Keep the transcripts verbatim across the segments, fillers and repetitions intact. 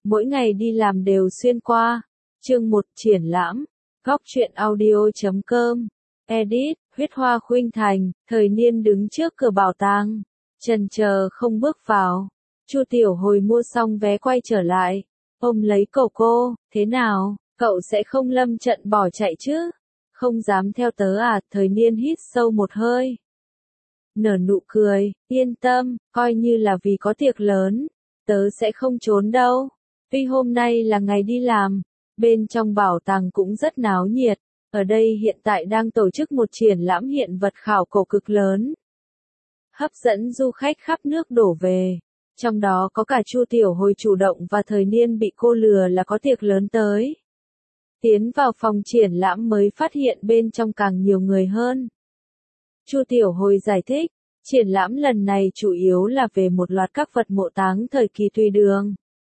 mỗi ngày đi làm đều xuyên qua. Chương một triển lãm, góc truyện audio chấm com, edit, huyết hoa khuynh thành, thời niên đứng trước cửa bảo tàng, chần chờ không bước vào. Chu Tiểu Hồi mua xong vé quay trở lại, ôm lấy cậu cô, thế nào, cậu sẽ không lâm trận bỏ chạy chứ? Không dám theo tớ à? Thời niên hít sâu một hơi, nở nụ cười, yên tâm, coi như là vì có tiệc lớn, tớ sẽ không trốn đâu. Tuy hôm nay là ngày đi làm, bên trong bảo tàng cũng rất náo nhiệt, ở đây hiện tại đang tổ chức một triển lãm hiện vật khảo cổ cực lớn, hấp dẫn du khách khắp nước đổ về. Trong đó có cả Chu Tiểu Hồi chủ động và thời niên bị cô lừa là có tiệc lớn tới. Tiến vào phòng triển lãm mới phát hiện bên trong càng nhiều người hơn. Chu Tiểu Hồi giải thích, triển lãm lần này chủ yếu là về một loạt các vật mộ táng thời kỳ Tùy Đường.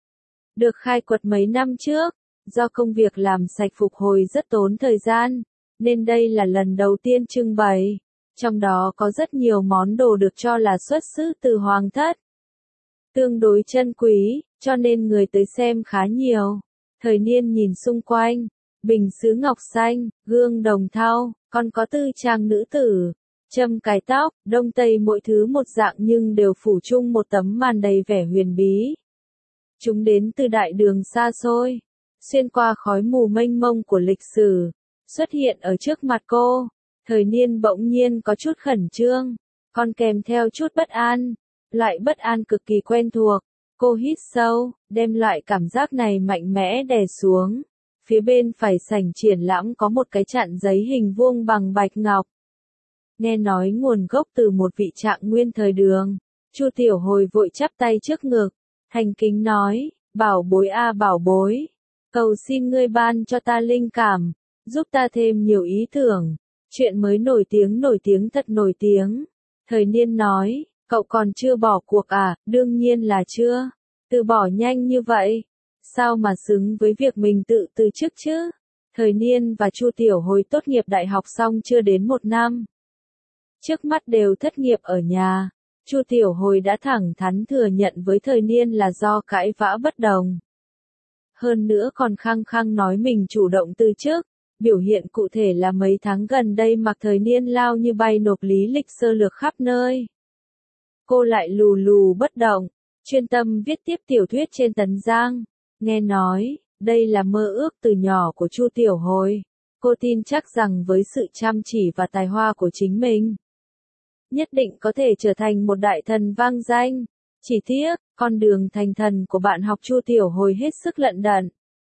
Được khai quật mấy năm trước, do công việc làm sạch phục hồi rất tốn thời gian, nên đây là lần đầu tiên trưng bày. Trong đó có rất nhiều món đồ được cho là xuất xứ từ hoàng thất. Tương đối chân quý, cho nên người tới xem khá nhiều. Thời niên nhìn xung quanh, bình sứ ngọc xanh, gương đồng thau, còn có tư trang nữ tử, châm cài tóc, đông tây mỗi thứ một dạng nhưng đều phủ chung một tấm màn đầy vẻ huyền bí. Chúng đến từ đại đường xa xôi, xuyên qua khói mù mênh mông của lịch sử, xuất hiện ở trước mặt cô. Thời niên bỗng nhiên có chút khẩn trương, còn kèm theo chút bất an. Loại bất an cực kỳ quen thuộc, cô hít sâu, đem loại cảm giác này mạnh mẽ đè xuống. Phía bên phải sảnh triển lãm có một cái chặn giấy hình vuông bằng bạch ngọc. Nghe nói nguồn gốc từ một vị trạng nguyên thời Đường, Chu Tiểu Hồi vội chắp tay trước ngực, thành kính nói, bảo bối a bảo bối, cầu xin ngươi ban cho ta linh cảm, giúp ta thêm nhiều ý tưởng, chuyện mới nổi tiếng nổi tiếng thật nổi tiếng. Thời niên nói, cậu còn chưa bỏ cuộc à? Đương nhiên là chưa. Từ bỏ nhanh như vậy, sao mà xứng với việc mình tự từ chức chứ? Thời niên và Chu Tiểu Hồi tốt nghiệp đại học xong chưa đến một năm. Trước mắt đều thất nghiệp ở nhà. Chu Tiểu Hồi đã thẳng thắn thừa nhận với thời niên là do cãi vã bất đồng. Hơn nữa còn khăng khăng nói mình chủ động từ chức. Biểu hiện cụ thể là mấy tháng gần đây mặc thời niên lao như bay nộp lý lịch sơ lược khắp nơi. Cô lại lù lù bất động, chuyên tâm viết tiếp tiểu thuyết trên Tấn Giang. Nghe nói, đây là mơ ước từ nhỏ của Chu Tiểu Hồi. Cô tin chắc rằng với sự chăm chỉ và tài hoa của chính mình, nhất định có thể trở thành một đại thần vang danh. Chỉ tiếc, con đường thành thần của bạn học Chu Tiểu Hồi hết sức lận đận.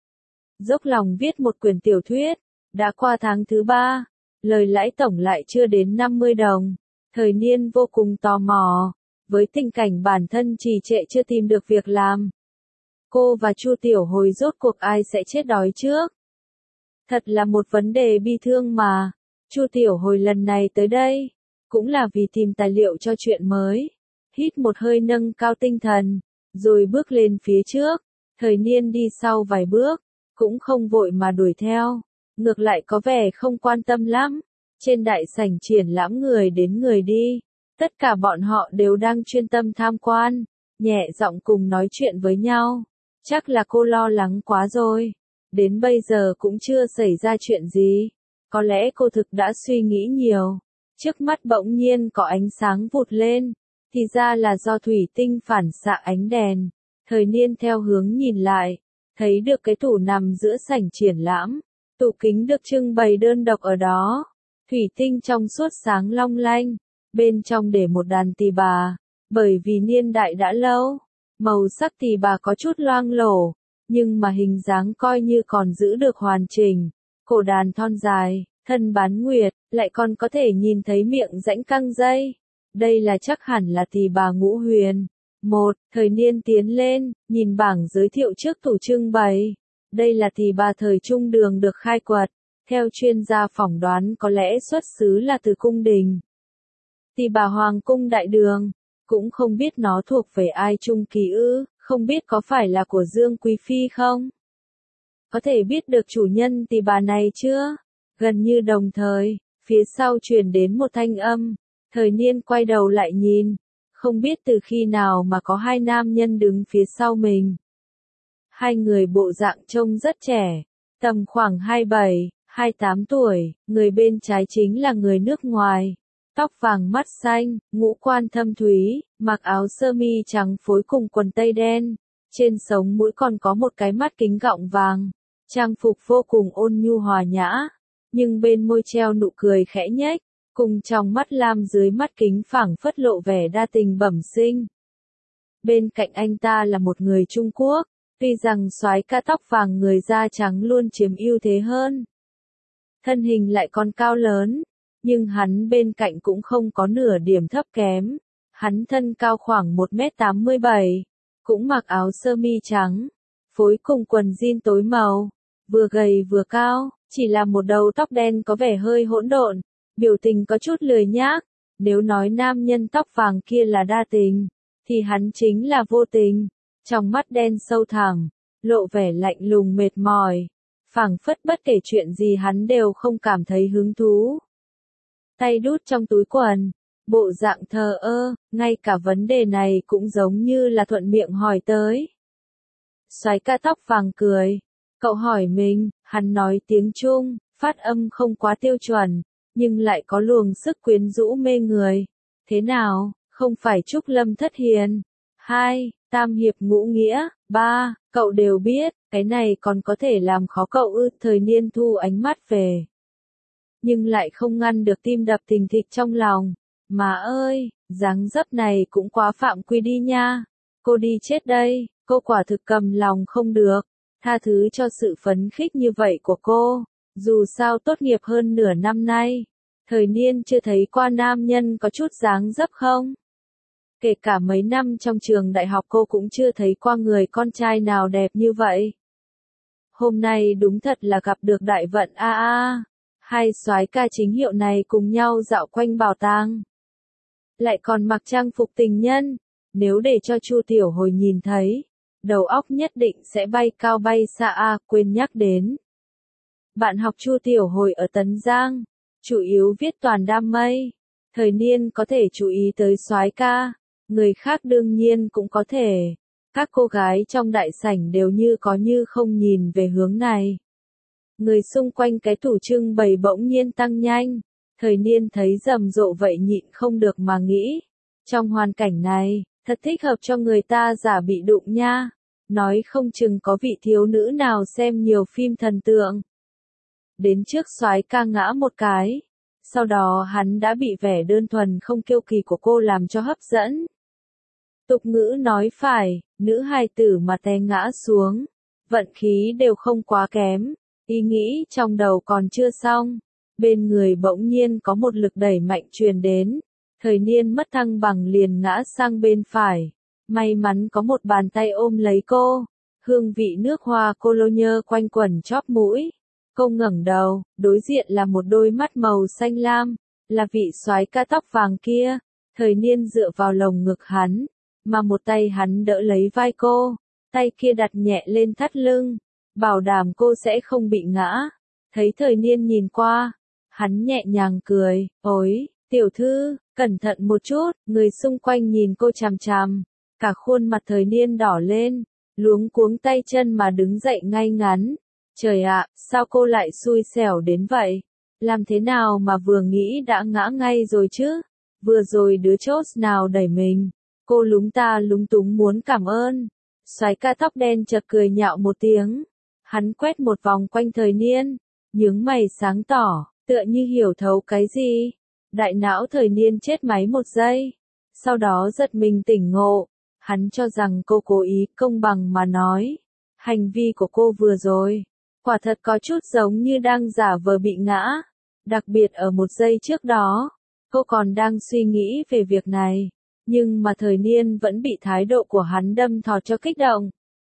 Dốc lòng viết một quyển tiểu thuyết, đã qua tháng thứ ba, lời lãi tổng lại chưa đến năm mươi đồng. Thời niên vô cùng tò mò, với tình cảnh bản thân trì trệ chưa tìm được việc làm. Cô và Chu Tiểu Hồi rốt cuộc ai sẽ chết đói trước? Thật là một vấn đề bi thương mà. Chu Tiểu Hồi lần này tới đây, cũng là vì tìm tài liệu cho chuyện mới. Hít một hơi nâng cao tinh thần, rồi bước lên phía trước. Thời niên đi sau vài bước, cũng không vội mà đuổi theo. Ngược lại có vẻ không quan tâm lắm. Trên đại sảnh triển lãm người đến người đi. Tất cả bọn họ đều đang chuyên tâm tham quan, nhẹ giọng cùng nói chuyện với nhau. Chắc là cô lo lắng quá rồi. Đến bây giờ cũng chưa xảy ra chuyện gì. Có lẽ cô thực đã suy nghĩ nhiều. Trước mắt bỗng nhiên có ánh sáng vụt lên. Thì ra là do thủy tinh phản xạ ánh đèn. Thời niên theo hướng nhìn lại, thấy được cái tủ nằm giữa sảnh triển lãm. Tủ kính được trưng bày đơn độc ở đó. Thủy tinh trong suốt sáng long lanh. Bên trong để một đàn tỳ bà, bởi vì niên đại đã lâu, màu sắc tỳ bà có chút loang lổ, nhưng mà hình dáng coi như còn giữ được hoàn chỉnh. Cổ đàn thon dài, thân bán nguyệt, lại còn có thể nhìn thấy miệng rãnh căng dây. Đây là chắc hẳn là tỳ bà Ngũ Huyền. Một, thời niên tiến lên, nhìn bảng giới thiệu trước tủ trưng bày. Đây là tỳ bà thời Trung Đường được khai quật. Theo chuyên gia phỏng đoán có lẽ xuất xứ là từ cung đình. Tỳ bà Hoàng cung Đại Đường, cũng không biết nó thuộc về ai Trung Kỳ ư, không biết có phải là của Dương Quý Phi không? Có thể biết được chủ nhân tỳ bà này chưa? Gần như đồng thời, phía sau truyền đến một thanh âm, thời niên quay đầu lại nhìn, không biết từ khi nào mà có hai nam nhân đứng phía sau mình. Hai người bộ dạng trông rất trẻ, tầm khoảng hai mươi bảy, hai mươi tám tuổi, người bên trái chính là người nước ngoài. Tóc vàng mắt xanh, ngũ quan thâm thúy, mặc áo sơ mi trắng phối cùng quần tây đen, trên sống mũi còn có một cái mắt kính gọng vàng, trang phục vô cùng ôn nhu hòa nhã, nhưng bên môi treo nụ cười khẽ nhếch, cùng trong mắt lam dưới mắt kính phảng phất lộ vẻ đa tình bẩm sinh. Bên cạnh anh ta là một người Trung Quốc, tuy rằng soái ca tóc vàng người da trắng luôn chiếm ưu thế hơn. Thân hình lại còn cao lớn, nhưng hắn bên cạnh cũng không có nửa điểm thấp kém. Hắn thân cao khoảng một mét tám mươi bảy, cũng mặc áo sơ mi trắng, phối cùng quần jean tối màu, vừa gầy vừa cao, chỉ là một đầu tóc đen có vẻ hơi hỗn độn, biểu tình có chút lười nhác. Nếu nói nam nhân tóc vàng kia là đa tình, thì hắn chính là vô tình, trong mắt đen sâu thẳm, lộ vẻ lạnh lùng mệt mỏi, phảng phất bất kể chuyện gì hắn đều không cảm thấy hứng thú. Tay đút trong túi quần, bộ dạng thờ ơ, ngay cả vấn đề này cũng giống như là thuận miệng hỏi tới. Soái ca tóc vàng cười, cậu hỏi mình, hắn nói tiếng Trung, phát âm không quá tiêu chuẩn, nhưng lại có luồng sức quyến rũ mê người. Thế nào, không phải Trúc Lâm thất hiền? Hai, tam hiệp ngũ nghĩa, ba, cậu đều biết, cái này còn có thể làm khó cậu ư? Thời niên thu ánh mắt về, nhưng lại không ngăn được tim đập thình thịch trong lòng. Má ơi, dáng dấp này cũng quá phạm quy đi nha. Cô đi chết đây, cô quả thực cầm lòng không được. Tha thứ cho sự phấn khích như vậy của cô. Dù sao tốt nghiệp hơn nửa năm nay, thời niên chưa thấy qua nam nhân có chút dáng dấp không. Kể cả mấy năm trong trường đại học cô cũng chưa thấy qua người con trai nào đẹp như vậy. Hôm nay đúng thật là gặp được đại vận a a. Hai soái ca chính hiệu này cùng nhau dạo quanh bảo tàng, lại còn mặc trang phục tình nhân, nếu để cho Chu Tiểu Hồi nhìn thấy, đầu óc nhất định sẽ bay cao bay xa a. À, quên nhắc đến. Bạn học Chu Tiểu Hồi ở Tấn Giang, chủ yếu viết toàn đam mây. Thời niên có thể chú ý tới soái ca, người khác đương nhiên cũng có thể. Các cô gái trong đại sảnh đều như có như không nhìn về hướng này. Người xung quanh cái tủ trưng bày bỗng nhiên tăng nhanh, thời niên thấy rầm rộ vậy nhịn không được mà nghĩ. Trong hoàn cảnh này, thật thích hợp cho người ta giả bị đụng nha. Nói không chừng có vị thiếu nữ nào xem nhiều phim thần tượng. Đến trước soái ca ngã một cái, sau đó hắn đã bị vẻ đơn thuần không kiêu kỳ của cô làm cho hấp dẫn. Tục ngữ nói phải, nữ hài tử mà té ngã xuống, vận khí đều không quá kém. Ý nghĩ trong đầu còn chưa xong, bên người bỗng nhiên có một lực đẩy mạnh truyền đến, thời niên mất thăng bằng liền ngã sang bên phải. May mắn có một bàn tay ôm lấy cô, hương vị nước hoa cologne quanh quẩn chóp mũi. Cô ngẩng đầu, đối diện là một đôi mắt màu xanh lam, là vị soái ca tóc vàng kia. Thời niên dựa vào lồng ngực hắn, mà một tay hắn đỡ lấy vai cô, tay kia đặt nhẹ lên thắt lưng, bảo đảm cô sẽ không bị ngã. Thấy thời niên nhìn qua, hắn nhẹ nhàng cười, ôi, tiểu thư, cẩn thận một chút. Người xung quanh nhìn cô chằm chằm, cả khuôn mặt thời niên đỏ lên, luống cuống tay chân mà đứng dậy ngay ngắn. Trời ạ, sao cô lại xui xẻo đến vậy? Làm thế nào mà vừa nghĩ đã ngã ngay rồi chứ? Vừa rồi đứa chốt nào đẩy mình? Cô lúng ta lúng túng muốn cảm ơn. Soái ca tóc đen chợt cười nhạo một tiếng. Hắn quét một vòng quanh thời niên, nhướng mày sáng tỏ, tựa như hiểu thấu cái gì. Đại não thời niên chết máy một giây, sau đó giật mình tỉnh ngộ. Hắn cho rằng cô cố ý công bằng mà nói. Hành vi của cô vừa rồi, quả thật có chút giống như đang giả vờ bị ngã. Đặc biệt ở một giây trước đó, cô còn đang suy nghĩ về việc này. Nhưng mà thời niên vẫn bị thái độ của hắn đâm thọt cho kích động.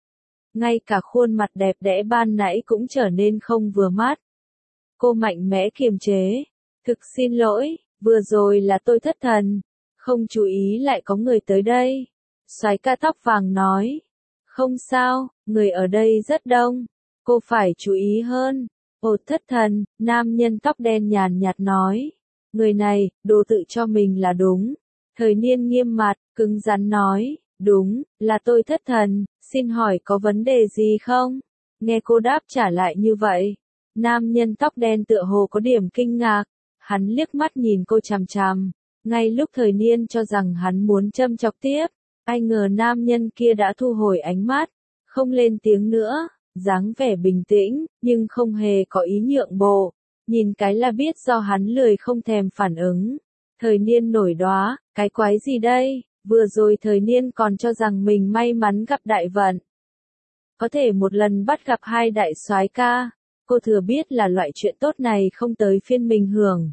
Ngay cả khuôn mặt đẹp đẽ ban nãy cũng trở nên không vừa mắt. Cô mạnh mẽ kiềm chế. Thực xin lỗi, vừa rồi là tôi thất thần. Không chú ý lại có người tới đây. Soái ca tóc vàng nói. Không sao, người ở đây rất đông. Cô phải chú ý hơn. Ồ thất thần, nam nhân tóc đen nhàn nhạt nói. Người này, đồ tự cho mình là đúng. Thời niên nghiêm mặt, cứng rắn nói. Đúng, là tôi thất thần. Xin hỏi có vấn đề gì không? Nghe cô đáp trả lại như vậy. Nam nhân tóc đen tựa hồ có điểm kinh ngạc. Hắn liếc mắt nhìn cô chằm chằm. Ngay lúc Thời Niên cho rằng hắn muốn châm chọc tiếp, ai ngờ nam nhân kia đã thu hồi ánh mắt, không lên tiếng nữa, dáng vẻ bình tĩnh, nhưng không hề có ý nhượng bộ. Nhìn cái là biết do hắn lười không thèm phản ứng. Thời Niên nổi đoá, cái quái gì đây? Vừa rồi Thời Niên còn cho rằng mình may mắn gặp đại vận. Có thể một lần bắt gặp hai đại soái ca, cô thừa biết là loại chuyện tốt này không tới phiên mình hưởng.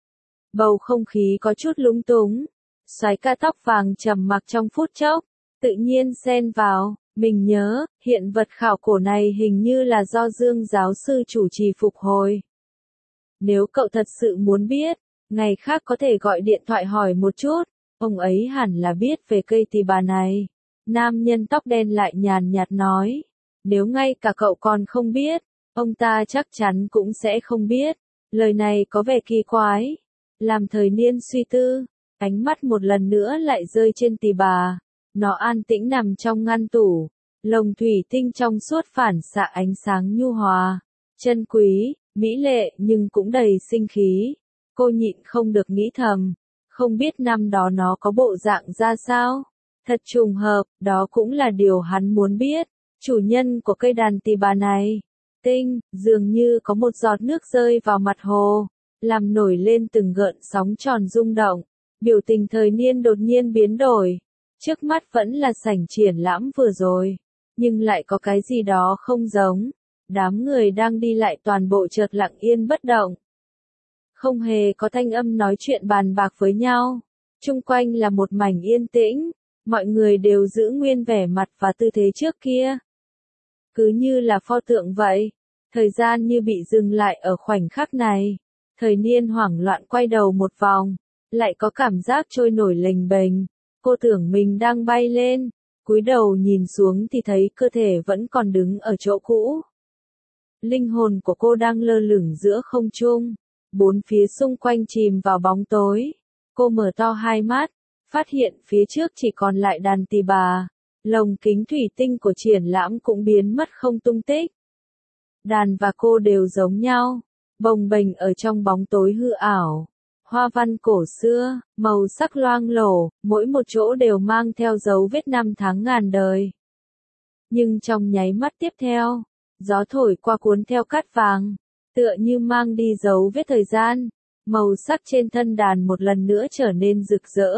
Bầu không khí có chút lúng túng. Soái ca tóc vàng trầm mặc trong phút chốc, tự nhiên xen vào, mình nhớ, hiện vật khảo cổ này hình như là do Dương giáo sư chủ trì phục hồi. Nếu cậu thật sự muốn biết, ngày khác có thể gọi điện thoại hỏi một chút, ông ấy hẳn là biết về cây tỳ bà này. Nam nhân tóc đen lại nhàn nhạt nói, nếu ngay cả cậu còn không biết, ông ta chắc chắn cũng sẽ không biết. Lời này có vẻ kỳ quái, làm Thời Niên suy tư, ánh mắt một lần nữa lại rơi trên tỳ bà. Nó an tĩnh nằm trong ngăn tủ, lồng thủy tinh trong suốt phản xạ ánh sáng nhu hòa, chân quý, mỹ lệ nhưng cũng đầy sinh khí. Cô nhịn không được nghĩ thầm, không biết năm đó nó có bộ dạng ra sao. Thật trùng hợp, đó cũng là điều hắn muốn biết. Chủ nhân của cây đàn tỳ bà này, tinh, dường như có một giọt nước rơi vào mặt hồ, làm nổi lên từng gợn sóng tròn rung động. Biểu tình Thời Niên đột nhiên biến đổi. Trước mắt vẫn là sảnh triển lãm vừa rồi, nhưng lại có cái gì đó không giống. Đám người đang đi lại toàn bộ chợt lặng yên bất động. Không hề có thanh âm nói chuyện bàn bạc với nhau. Chung quanh là một mảnh yên tĩnh, mọi người đều giữ nguyên vẻ mặt và tư thế trước kia. Cứ như là pho tượng vậy, thời gian như bị dừng lại ở khoảnh khắc này. Thời Niên hoảng loạn quay đầu một vòng, lại có cảm giác trôi nổi lềnh bềnh. Cô tưởng mình đang bay lên, cúi đầu nhìn xuống thì thấy cơ thể vẫn còn đứng ở chỗ cũ. Linh hồn của cô đang lơ lửng giữa không trung, bốn phía xung quanh chìm vào bóng tối. Cô mở to hai mắt, phát hiện phía trước chỉ còn lại đàn tỳ bà, lồng kính thủy tinh của triển lãm cũng biến mất không tung tích. Đàn và cô đều giống nhau, bồng bềnh ở trong bóng tối hư ảo. Hoa văn cổ xưa, màu sắc loang lổ, mỗi một chỗ đều mang theo dấu vết năm tháng ngàn đời. Nhưng trong nháy mắt tiếp theo, gió thổi qua cuốn theo cát vàng, tựa như mang đi dấu vết thời gian. Màu sắc trên thân đàn một lần nữa trở nên rực rỡ.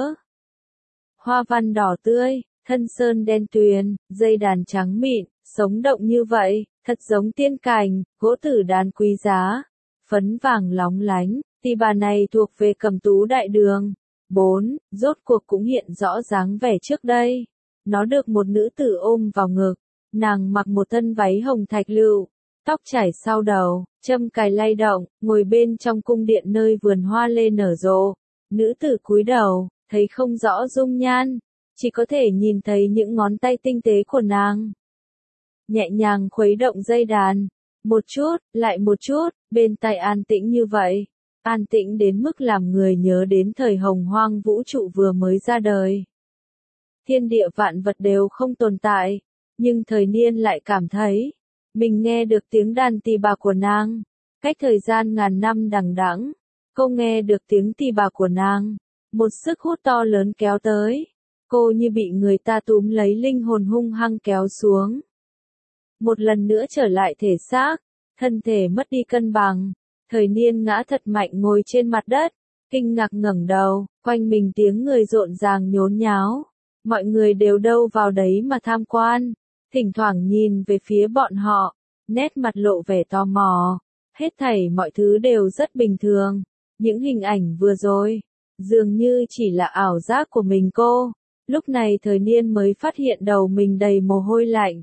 Hoa văn đỏ tươi, thân sơn đen tuyền, dây đàn trắng mịn, sống động như vậy, thật giống tiên cảnh, gỗ tử đàn quý giá, phấn vàng lóng lánh. Tỳ bà này thuộc về Cẩm Tú Đại Đường. bốn. Rốt cuộc cũng hiện rõ dáng vẻ trước đây. Nó được một nữ tử ôm vào ngực. Nàng mặc một thân váy hồng thạch lựu, tóc chảy sau đầu, châm cài lay động, ngồi bên trong cung điện nơi vườn hoa lê nở rộ. Nữ tử cúi đầu, thấy không rõ dung nhan, chỉ có thể nhìn thấy những ngón tay tinh tế của nàng. Nhẹ nhàng khuấy động dây đàn, một chút, lại một chút, bên tai an tĩnh như vậy. An tĩnh đến mức làm người nhớ đến thời hồng hoang vũ trụ vừa mới ra đời. Thiên địa vạn vật đều không tồn tại, nhưng Thời Niên lại cảm thấy, mình nghe được tiếng đàn tỳ bà của nàng. Cách thời gian ngàn năm đằng đẵng, cô nghe được tiếng tỳ bà của nàng. Một sức hút to lớn kéo tới. Cô như bị người ta túm lấy linh hồn hung hăng kéo xuống. Một lần nữa trở lại thể xác, thân thể mất đi cân bằng. Thời Niên ngã thật mạnh ngồi trên mặt đất, kinh ngạc ngẩng đầu, quanh mình tiếng người rộn ràng nhốn nháo. Mọi người đều đâu vào đấy mà tham quan, thỉnh thoảng nhìn về phía bọn họ, nét mặt lộ vẻ tò mò. Hết thảy mọi thứ đều rất bình thường. Những hình ảnh vừa rồi, dường như chỉ là ảo giác của mình cô. Lúc này Thời Niên mới phát hiện đầu mình đầy mồ hôi lạnh.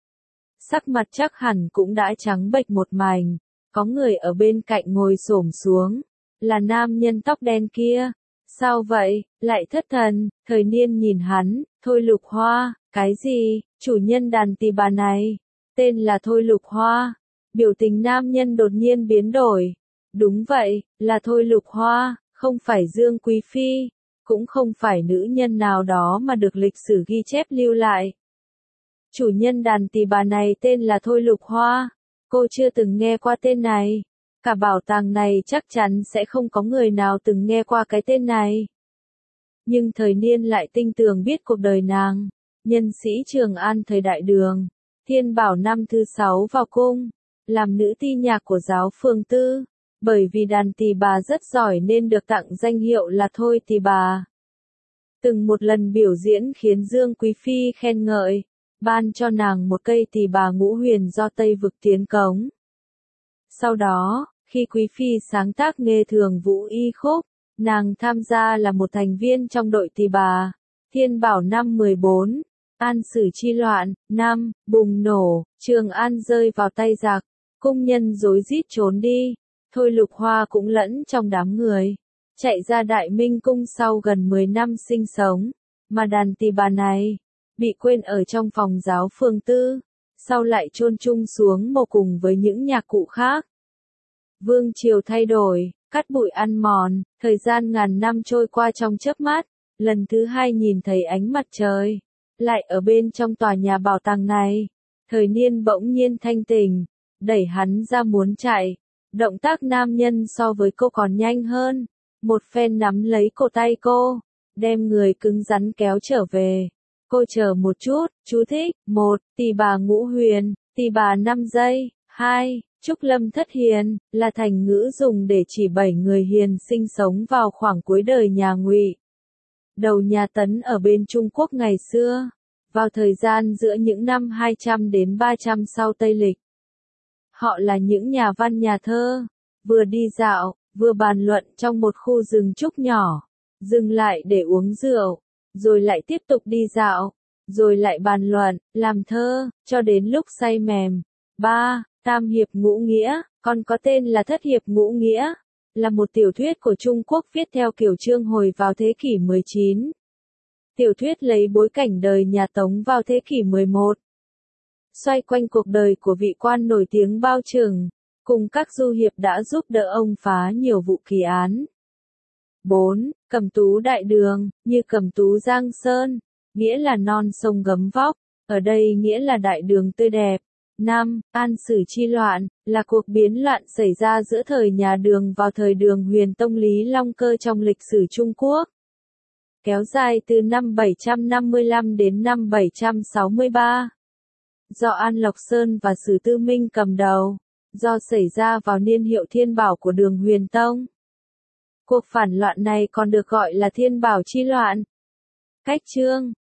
Sắc mặt chắc hẳn cũng đã trắng bệch một mảnh. Có người ở bên cạnh ngồi xổm xuống, là nam nhân tóc đen kia. Sao vậy, lại thất thần? Thời Niên nhìn hắn, Thôi Lục Hoa, cái gì? Chủ nhân đàn tỳ bà này, tên là Thôi Lục Hoa. Biểu tình nam nhân đột nhiên biến đổi. Đúng vậy, là Thôi Lục Hoa, không phải Dương Quý Phi, cũng không phải nữ nhân nào đó mà được lịch sử ghi chép lưu lại. Chủ nhân đàn tỳ bà này tên là Thôi Lục Hoa. Cô chưa từng nghe qua tên này. Cả bảo tàng này chắc chắn sẽ không có người nào từng nghe qua cái tên này. Nhưng thời niên lại tinh tường biết cuộc đời nàng. Nhân sĩ Trường An thời Đại Đường. Thiên Bảo năm thứ sáu vào cung. Làm nữ ti nhạc của giáo phường tư. Bởi vì đàn tỳ bà rất giỏi nên được tặng danh hiệu là Thôi tỳ bà. Từng một lần biểu diễn khiến Dương Quý Phi khen ngợi. Ban cho nàng một cây tỳ bà ngũ huyền do Tây vực tiến cống. Sau đó, khi Quý Phi sáng tác Nghê Thường Vũ Y Khúc, nàng tham gia là một thành viên trong đội tỳ bà. Thiên Bảo năm mười bốn, An Sử chi loạn, năm, bùng nổ, Trường An rơi vào tay giặc, cung nhân rối rít trốn đi. Thôi Lục Hoa cũng lẫn trong đám người, chạy ra Đại Minh cung sau gần mười năm sinh sống, mà đàn tỳ bà này bị quên ở trong phòng giáo phường tư, sau lại chôn chung xuống mộ cùng với những nhạc cụ khác. Vương triều thay đổi, cát bụi ăn mòn, thời gian ngàn năm trôi qua trong chớp mắt, lần thứ hai nhìn thấy ánh mặt trời, lại ở bên trong tòa nhà bảo tàng này. Thời niên bỗng nhiên thanh tỉnh, đẩy hắn ra muốn chạy, động tác nam nhân so với cô còn nhanh hơn, một phen nắm lấy cổ tay cô, đem người cứng rắn kéo trở về. Cô chờ một chút, chú thích, một, tỳ bà ngũ huyền, tỳ bà năm giây, hai, Trúc Lâm Thất Hiền, là thành ngữ dùng để chỉ bảy người hiền sinh sống vào khoảng cuối đời nhà Ngụy, đầu nhà Tấn ở bên Trung Quốc ngày xưa, vào thời gian giữa những năm hai trăm đến ba trăm sau Tây Lịch. Họ là những nhà văn nhà thơ, vừa đi dạo, vừa bàn luận trong một khu rừng trúc nhỏ, dừng lại để uống rượu, rồi lại tiếp tục đi dạo, rồi lại bàn luận, làm thơ, cho đến lúc say mềm. ba. Tam Hiệp Ngũ Nghĩa, còn có tên là Thất Hiệp Ngũ Nghĩa, là một tiểu thuyết của Trung Quốc viết theo kiểu chương hồi vào thế kỷ mười chín. Tiểu thuyết lấy bối cảnh đời nhà Tống vào thế kỷ mười một. Xoay quanh cuộc đời của vị quan nổi tiếng Bao Trừng, cùng các du hiệp đã giúp đỡ ông phá nhiều vụ kỳ án. bốn. Cẩm tú Đại Đường, như cẩm tú Giang Sơn, nghĩa là non sông gấm vóc, ở đây nghĩa là đại đường tươi đẹp. năm. An Sử chi loạn, là cuộc biến loạn xảy ra giữa thời nhà Đường vào thời Đường Huyền Tông Lý Long Cơ trong lịch sử Trung Quốc. Kéo dài từ năm bảy trăm năm mươi lăm đến năm bảy trăm sáu mươi ba. Do An Lộc Sơn và Sử Tư Minh cầm đầu, do xảy ra vào niên hiệu Thiên Bảo của Đường Huyền Tông. Cuộc phản loạn này còn được gọi là Thiên Bảo chi loạn. Cách chương